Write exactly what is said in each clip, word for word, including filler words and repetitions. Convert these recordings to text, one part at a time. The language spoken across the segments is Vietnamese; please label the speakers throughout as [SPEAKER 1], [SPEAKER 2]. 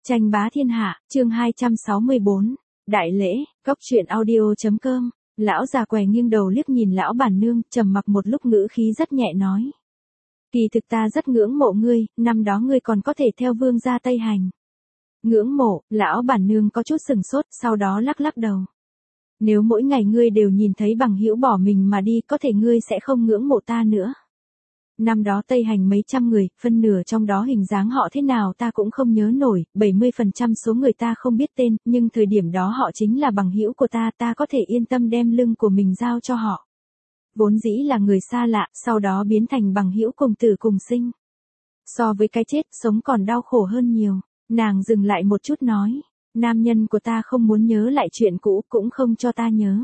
[SPEAKER 1] Tranh bá thiên hạ, chương hai trăm sáu mươi bốn, Đại lễ, góc truyện audio.com, lão già què nghiêng đầu liếc nhìn lão bản nương, trầm mặc một lúc ngữ khí rất nhẹ nói. Kỳ thực ta rất ngưỡng mộ ngươi, năm đó ngươi còn có thể theo vương gia Tây Hành. Ngưỡng mộ, lão bản nương có chút sừng sốt, sau đó lắc lắc đầu. Nếu mỗi ngày ngươi đều nhìn thấy bằng hữu bỏ mình mà đi, có thể ngươi sẽ không ngưỡng mộ ta nữa. Năm đó Tây Hành mấy trăm người, phân nửa trong đó hình dáng họ thế nào ta cũng không nhớ nổi, bảy mươi phần trăm số người ta không biết tên, nhưng thời điểm đó họ chính là bằng hữu của ta, ta có thể yên tâm đem lưng của mình giao cho họ. Vốn dĩ là người xa lạ, sau đó biến thành bằng hữu cùng tử cùng sinh. So với cái chết, sống còn đau khổ hơn nhiều. Nàng dừng lại một chút nói, nam nhân của ta không muốn nhớ lại chuyện cũ, cũng không cho ta nhớ.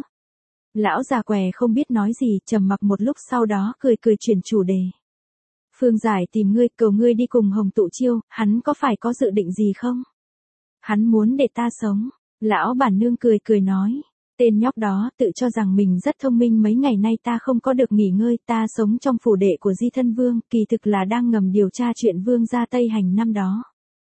[SPEAKER 1] Lão già què không biết nói gì, trầm mặc một lúc sau đó cười cười chuyển chủ đề. Phương Giải tìm ngươi, cầu ngươi đi cùng Hồng Tụ Chiêu, hắn có phải có dự định gì không? Hắn muốn để ta sống. Lão bản nương cười cười nói. Tên nhóc đó tự cho rằng mình rất thông minh, mấy ngày nay ta không có được nghỉ ngơi, ta sống trong phủ đệ của Di Thân Vương, kỳ thực là đang ngầm điều tra chuyện vương gia Tây Hành năm đó.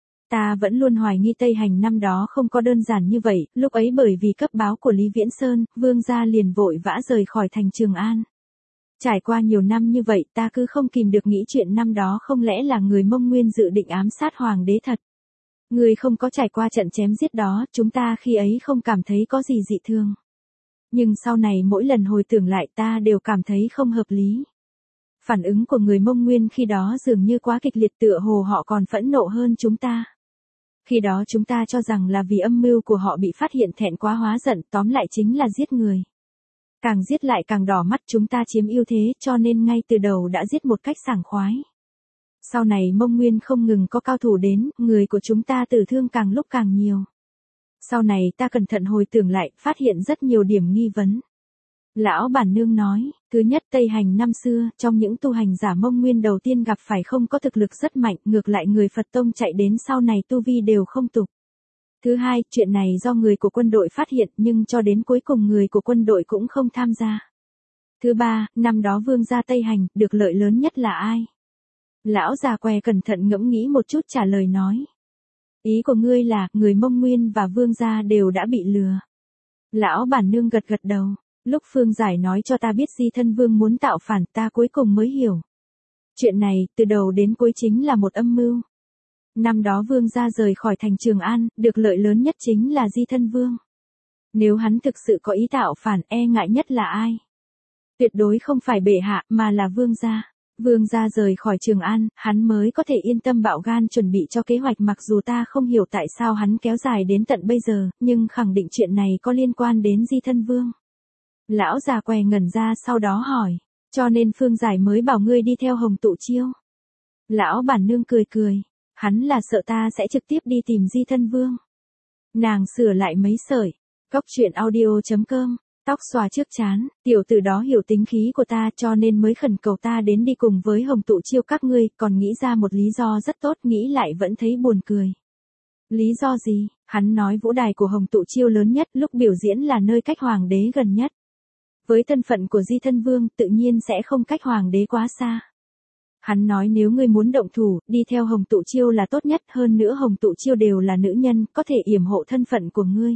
[SPEAKER 1] Ta vẫn luôn hoài nghi Tây Hành năm đó không có đơn giản như vậy, lúc ấy bởi vì cấp báo của Lý Viễn Sơn, vương gia liền vội vã rời khỏi thành Trường An. Trải qua nhiều năm như vậy ta cứ không kìm được nghĩ chuyện năm đó không lẽ là người Mông Nguyên dự định ám sát hoàng đế thật. Người không có trải qua trận chém giết đó, chúng ta khi ấy không cảm thấy có gì dị thường. Nhưng sau này mỗi lần hồi tưởng lại ta đều cảm thấy không hợp lý. Phản ứng của người Mông Nguyên khi đó dường như quá kịch liệt, tựa hồ họ còn phẫn nộ hơn chúng ta. Khi đó chúng ta cho rằng là vì âm mưu của họ bị phát hiện thẹn quá hóa giận, tóm lại chính là giết người. Càng giết lại càng đỏ mắt, chúng ta chiếm ưu thế cho nên ngay từ đầu đã giết một cách sảng khoái. Sau này Mông Nguyên không ngừng có cao thủ đến, người của chúng ta tử thương càng lúc càng nhiều. Sau này ta cẩn thận hồi tưởng lại, phát hiện rất nhiều điểm nghi vấn. Lão bản nương nói, thứ nhất Tây Hành năm xưa, trong những tu hành giả Mông Nguyên đầu tiên gặp phải không có thực lực rất mạnh, ngược lại người Phật Tông chạy đến sau này tu vi đều không tục. Thứ hai, chuyện này do người của quân đội phát hiện nhưng cho đến cuối cùng người của quân đội cũng không tham gia. Thứ ba, năm đó vương gia Tây Hành, được lợi lớn nhất là ai? Lão già què cẩn thận ngẫm nghĩ một chút trả lời nói. Ý của ngươi là, người Mông Nguyên và vương gia đều đã bị lừa. Lão bản nương gật gật đầu, lúc Phương Giải nói cho ta biết Di Thân Vương muốn tạo phản ta cuối cùng mới hiểu. Chuyện này, từ đầu đến cuối chính là một âm mưu. Năm đó vương gia rời khỏi thành Trường An, được lợi lớn nhất chính là Di Thân Vương. Nếu hắn thực sự có ý tạo phản, e ngại nhất là ai? Tuyệt đối không phải bệ hạ, mà là vương gia. Vương gia rời khỏi Trường An, hắn mới có thể yên tâm bạo gan chuẩn bị cho kế hoạch, mặc dù ta không hiểu tại sao hắn kéo dài đến tận bây giờ, nhưng khẳng định chuyện này có liên quan đến Di Thân Vương. Lão già què ngẩn ra sau đó hỏi, cho nên Phương Giải mới bảo ngươi đi theo Hồng Tụ Chiêu. Lão bản nương cười cười. Hắn là sợ ta sẽ trực tiếp đi tìm Di Thân Vương. Nàng sửa lại mấy sợi. Góc truyện audio.com, tóc xòa trước trán, tiểu tử đó hiểu tính khí của ta cho nên mới khẩn cầu ta đến đi cùng với Hồng Tụ Chiêu các ngươi, còn nghĩ ra một lý do rất tốt, nghĩ lại vẫn thấy buồn cười. Lý do gì? Hắn nói vũ đài của Hồng Tụ Chiêu lớn nhất, lúc biểu diễn là nơi cách hoàng đế gần nhất. Với thân phận của Di Thân Vương tự nhiên sẽ không cách hoàng đế quá xa. Hắn nói nếu ngươi muốn động thủ, đi theo Hồng Tụ Chiêu là tốt nhất, hơn nữa Hồng Tụ Chiêu đều là nữ nhân, có thể yểm hộ thân phận của ngươi.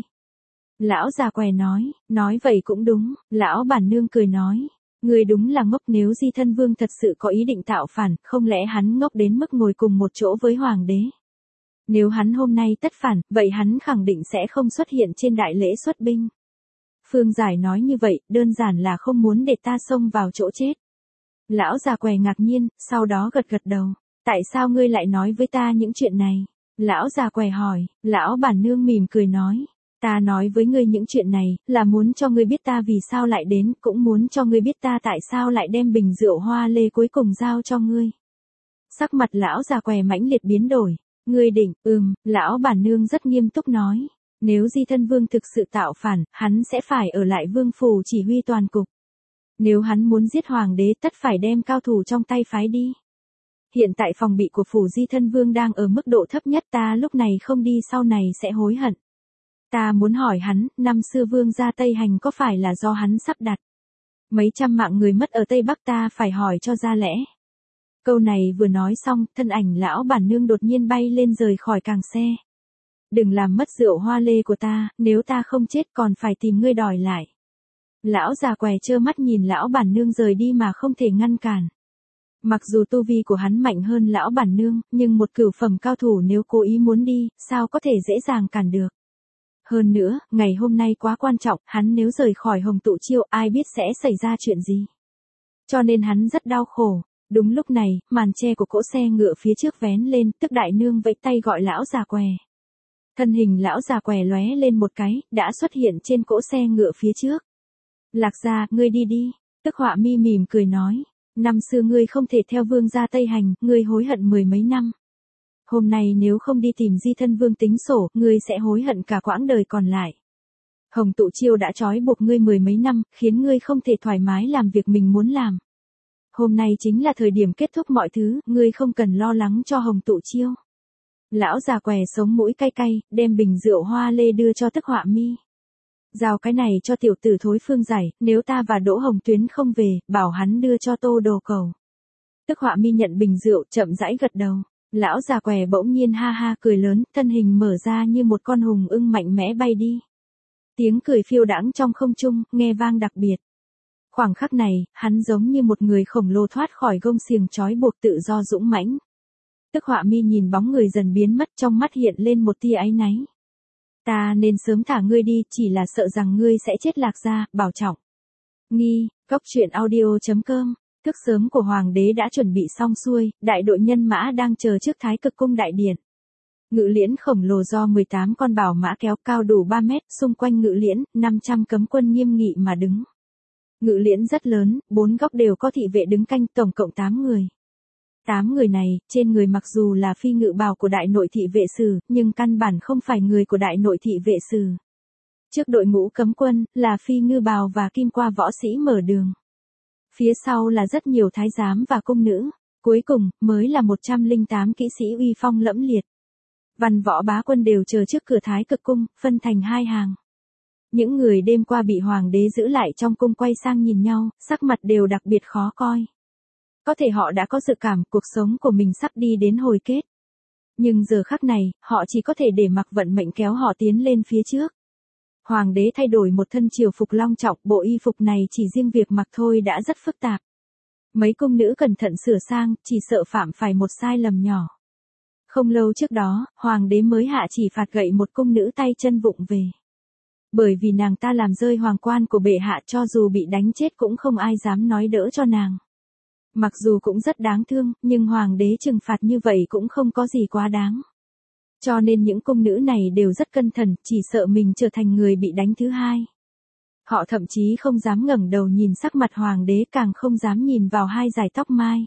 [SPEAKER 1] Lão già què nói, nói vậy cũng đúng, lão bản nương cười nói, ngươi đúng là ngốc, nếu Di Thân Vương thật sự có ý định tạo phản, không lẽ hắn ngốc đến mức ngồi cùng một chỗ với hoàng đế. Nếu hắn hôm nay tất phản, vậy hắn khẳng định sẽ không xuất hiện trên đại lễ xuất binh. Phương Giải nói như vậy, đơn giản là không muốn để ta xông vào chỗ chết. Lão già què ngạc nhiên, sau đó gật gật đầu. Tại sao ngươi lại nói với ta những chuyện này? Lão già què hỏi, lão bản nương mỉm cười nói. Ta nói với ngươi những chuyện này, là muốn cho ngươi biết ta vì sao lại đến, cũng muốn cho ngươi biết ta tại sao lại đem bình rượu hoa lê cuối cùng giao cho ngươi. Sắc mặt lão già què mãnh liệt biến đổi. Ngươi định, ừm, lão bản nương rất nghiêm túc nói. Nếu Di Thân Vương thực sự tạo phản, hắn sẽ phải ở lại vương phủ chỉ huy toàn cục. Nếu hắn muốn giết hoàng đế tất phải đem cao thủ trong tay phái đi. Hiện tại phòng bị của phủ Di Thân Vương đang ở mức độ thấp nhất, ta lúc này không đi sau này sẽ hối hận. Ta muốn hỏi hắn, năm xưa vương gia Tây Hành có phải là do hắn sắp đặt? Mấy trăm mạng người mất ở Tây Bắc ta phải hỏi cho ra lẽ. Câu này vừa nói xong, thân ảnh lão bản nương đột nhiên bay lên rời khỏi càng xe. Đừng làm mất rượu hoa lê của ta, nếu ta không chết còn phải tìm ngươi đòi lại. Lão già què trơ mắt nhìn lão bản nương rời đi mà không thể ngăn cản. Mặc dù tu vi của hắn mạnh hơn lão bản nương, nhưng một cửu phẩm cao thủ nếu cố ý muốn đi, sao có thể dễ dàng cản được. Hơn nữa, ngày hôm nay quá quan trọng, hắn nếu rời khỏi Hồng Tụ Chiêu ai biết sẽ xảy ra chuyện gì. Cho nên hắn rất đau khổ. Đúng lúc này, màn che của cỗ xe ngựa phía trước vén lên, tức đại nương vẫy tay gọi lão già què. Thân hình lão già què lóe lên một cái, đã xuất hiện trên cỗ xe ngựa phía trước. Lạc gia, ngươi đi đi. Tức Họa Mi mỉm cười nói. Năm xưa ngươi không thể theo vương gia Tây Hành, ngươi hối hận mười mấy năm. Hôm nay nếu không đi tìm Di Thân Vương tính sổ, ngươi sẽ hối hận cả quãng đời còn lại. Hồng Tụ Chiêu đã trói buộc ngươi mười mấy năm, khiến ngươi không thể thoải mái làm việc mình muốn làm. Hôm nay chính là thời điểm kết thúc mọi thứ, ngươi không cần lo lắng cho Hồng Tụ Chiêu. Lão già què sống mũi cay cay, đem bình rượu hoa lê đưa cho Tức Họa Mi. Giao cái này cho tiểu tử Thối Phương giải, nếu ta và Đỗ Hồng Tuyến không về, bảo hắn đưa cho Tô Đồ Cầu. Tức Họa Mi nhận bình rượu, chậm rãi gật đầu. Lão già què bỗng nhiên ha ha cười lớn, thân hình mở ra như một con hùng ưng mạnh mẽ bay đi. Tiếng cười phiêu đãng trong không trung, nghe vang đặc biệt. Khoảng khắc này, hắn giống như một người khổng lồ thoát khỏi gông xiềng trói buộc tự do dũng mãnh. Tức Họa Mi nhìn bóng người dần biến mất, trong mắt hiện lên một tia áy náy. Ta nên sớm thả ngươi đi, chỉ là sợ rằng ngươi sẽ chết Lạc gia, bảo trọng. Nghi, cốc truyện audio chấm com. Thức sớm của hoàng đế đã chuẩn bị xong xuôi, đại đội nhân mã đang chờ trước Thái Cực cung đại điện. Ngự liễn khổng lồ do mười tám con bảo mã kéo cao đủ ba mét, xung quanh ngự liễn, năm trăm cấm quân nghiêm nghị mà đứng. Ngự liễn rất lớn, bốn góc đều có thị vệ đứng canh, tổng cộng tám người. Tám người này, trên người mặc dù là phi ngự bào của đại nội thị vệ sử, nhưng căn bản không phải người của đại nội thị vệ sử. Trước đội ngũ cấm quân, là phi ngư bào và kim qua võ sĩ mở đường. Phía sau là rất nhiều thái giám và cung nữ. Cuối cùng, mới là một trăm lẻ tám kỵ sĩ uy phong lẫm liệt. Văn võ bá quân đều chờ trước cửa Thái Cực cung, phân thành hai hàng. Những người đêm qua bị hoàng đế giữ lại trong cung quay sang nhìn nhau, sắc mặt đều đặc biệt khó coi. Có thể họ đã có dự cảm cuộc sống của mình sắp đi đến hồi kết. Nhưng giờ khắc này, họ chỉ có thể để mặc vận mệnh kéo họ tiến lên phía trước. Hoàng đế thay đổi một thân triều phục long trọng, bộ y phục này chỉ riêng việc mặc thôi đã rất phức tạp. Mấy cung nữ cẩn thận sửa sang, chỉ sợ phạm phải một sai lầm nhỏ. Không lâu trước đó, hoàng đế mới hạ chỉ phạt gậy một cung nữ tay chân vụng về. Bởi vì nàng ta làm rơi hoàng quan của bệ hạ, cho dù bị đánh chết cũng không ai dám nói đỡ cho nàng. Mặc dù cũng rất đáng thương, nhưng hoàng đế trừng phạt như vậy cũng không có gì quá đáng. Cho nên những cung nữ này đều rất cẩn thận, chỉ sợ mình trở thành người bị đánh thứ hai. Họ thậm chí không dám ngẩng đầu nhìn sắc mặt hoàng đế, càng không dám nhìn vào hai dải tóc mai.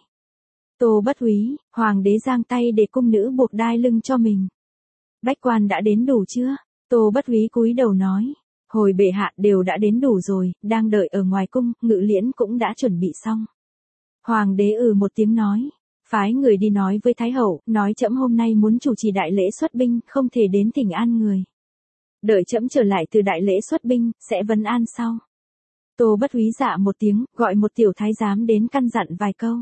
[SPEAKER 1] Tô Bất Úy, hoàng đế giang tay để cung nữ buộc đai lưng cho mình. Bách quan đã đến đủ chưa? Tô Bất Úy cúi đầu nói. Hồi bệ hạ đều đã đến đủ rồi, đang đợi ở ngoài cung, ngự liễn cũng đã chuẩn bị xong. Hoàng đế ừ một tiếng nói. Phái người đi nói với Thái hậu, nói trẫm hôm nay muốn chủ trì đại lễ xuất binh, không thể đến thỉnh an người. Đợi trẫm trở lại từ đại lễ xuất binh, sẽ vấn an sau. Tô Bất Úy dạ một tiếng, gọi một tiểu thái giám đến căn dặn vài câu.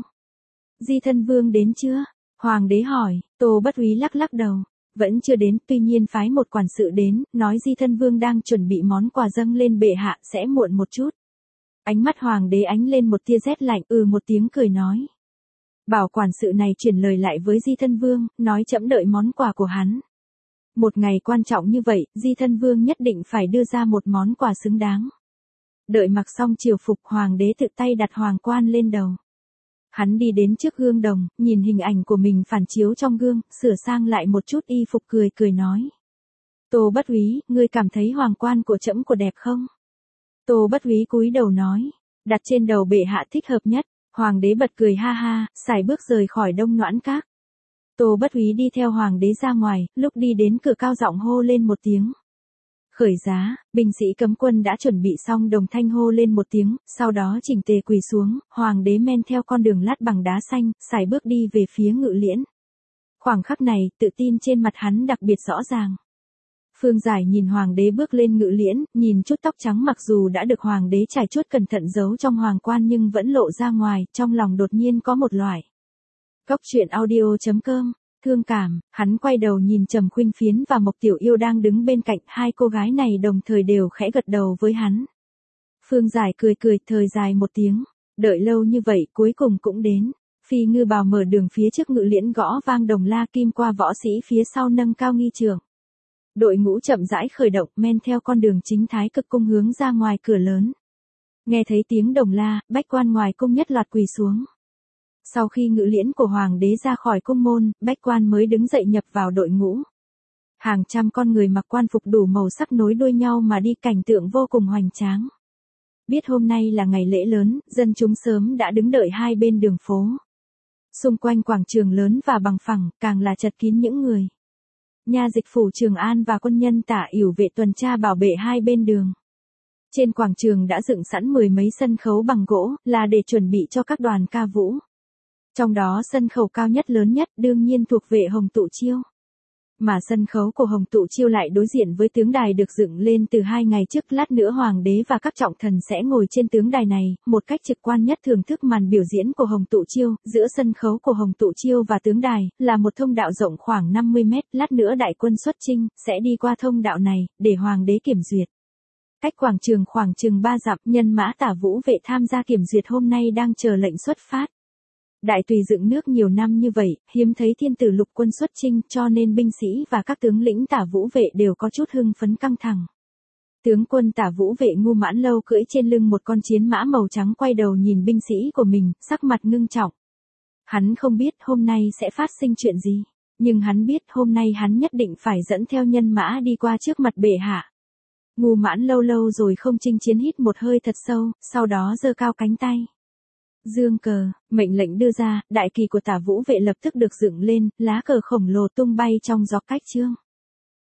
[SPEAKER 1] Di Thân Vương đến chưa? Hoàng đế hỏi. Tô Bất Úy lắc lắc đầu. Vẫn chưa đến, tuy nhiên phái một quản sự đến, nói Di Thân Vương đang chuẩn bị món quà dâng lên bệ hạ, sẽ muộn một chút. Ánh mắt hoàng đế ánh lên một tia rét lạnh, ừ một tiếng cười nói. Bảo quản sự này chuyển lời lại với Di Thân Vương, nói trẫm đợi món quà của hắn. Một ngày quan trọng như vậy, Di Thân Vương nhất định phải đưa ra một món quà xứng đáng. Đợi mặc xong triều phục, hoàng đế tự tay đặt hoàng quan lên đầu. Hắn đi đến trước gương đồng, nhìn hình ảnh của mình phản chiếu trong gương, sửa sang lại một chút y phục, cười cười nói. Tô Bất Úy, ngươi cảm thấy hoàng quan của trẫm của đẹp không? Tô Bất Úy cúi đầu nói. Đặt trên đầu bệ hạ thích hợp nhất. Hoàng đế bật cười ha ha, sải bước rời khỏi Đông Noãn Các. Tô Bất Úy đi theo hoàng đế ra ngoài, lúc đi đến cửa cao giọng hô lên một tiếng. Khởi giá, binh sĩ cấm quân đã chuẩn bị xong, đồng thanh hô lên một tiếng, sau đó chỉnh tề quỳ xuống, hoàng đế men theo con đường lát bằng đá xanh, sải bước đi về phía ngự liễn. Khoảng khắc này, tự tin trên mặt hắn đặc biệt rõ ràng. Phương Giải nhìn hoàng đế bước lên ngự liễn, nhìn chút tóc trắng mặc dù đã được hoàng đế trải chuốt cẩn thận giấu trong hoàng quan nhưng vẫn lộ ra ngoài, trong lòng đột nhiên có một loại. Cốc truyện audio chấm com thương cảm, hắn quay đầu nhìn Trầm Khuynh Phiến và Mộc Tiểu Yêu đang đứng bên cạnh, hai cô gái này đồng thời đều khẽ gật đầu với hắn. Phương Giải cười cười, thời dài một tiếng, đợi lâu như vậy cuối cùng cũng đến. Phi Ngư Bào mở đường phía trước, Ngự Liễn gõ vang đồng la kim qua, võ sĩ phía sau nâng cao nghi trường. Đội ngũ chậm rãi khởi động, men theo con đường chính Thái Cực cung hướng ra ngoài cửa lớn. Nghe thấy tiếng đồng la, bách quan ngoài cung nhất loạt quỳ xuống. Sau khi Ngự Liễn của hoàng đế ra khỏi cung môn, bách quan mới đứng dậy nhập vào đội ngũ. Hàng trăm con người mặc quan phục đủ màu sắc nối đuôi nhau mà đi, cảnh tượng vô cùng hoành tráng. Biết hôm nay là ngày lễ lớn, dân chúng sớm đã đứng đợi hai bên đường phố. Xung quanh quảng trường lớn và bằng phẳng, càng là chật kín những người. Nha dịch phủ Trường An và quân nhân Tả Yểu vệ tuần tra bảo vệ hai bên đường. Trên quảng trường đã dựng sẵn mười mấy sân khấu bằng gỗ, là để chuẩn bị cho các đoàn ca vũ. Trong đó sân khấu cao nhất lớn nhất đương nhiên thuộc về Hồng Tụ Chiêu. Mà sân khấu của Hồng Tụ Chiêu lại đối diện với tướng đài được dựng lên từ hai ngày trước, lát nữa hoàng đế và các trọng thần sẽ ngồi trên tướng đài này, một cách trực quan nhất thưởng thức màn biểu diễn của Hồng Tụ Chiêu. Giữa sân khấu của Hồng Tụ Chiêu và tướng đài, là một thông đạo rộng khoảng năm mươi mét, lát nữa đại quân xuất chinh, sẽ đi qua thông đạo này, để hoàng đế kiểm duyệt. Cách quảng trường khoảng chừng ba dặm, nhân mã Tả Vũ vệ tham gia kiểm duyệt hôm nay đang chờ lệnh xuất phát. Đại tùy dựng nước nhiều năm như vậy, hiếm thấy thiên tử lục quân xuất chinh, cho nên binh sĩ và các tướng lĩnh Tả Vũ vệ đều có chút hưng phấn căng thẳng. Tướng quân Tả Vũ vệ Ngu Mãn Lâu cưỡi trên lưng một con chiến mã màu trắng quay đầu nhìn binh sĩ của mình, sắc mặt ngưng trọng. Hắn không biết hôm nay sẽ phát sinh chuyện gì, nhưng hắn biết hôm nay hắn nhất định phải dẫn theo nhân mã đi qua trước mặt bệ hạ. Ngu Mãn Lâu lâu rồi không chinh chiến, hít một hơi thật sâu, sau đó giơ cao cánh tay. Dương cờ, mệnh lệnh đưa ra, đại kỳ của Tả Vũ vệ lập tức được dựng lên, lá cờ khổng lồ tung bay trong gió cách trương.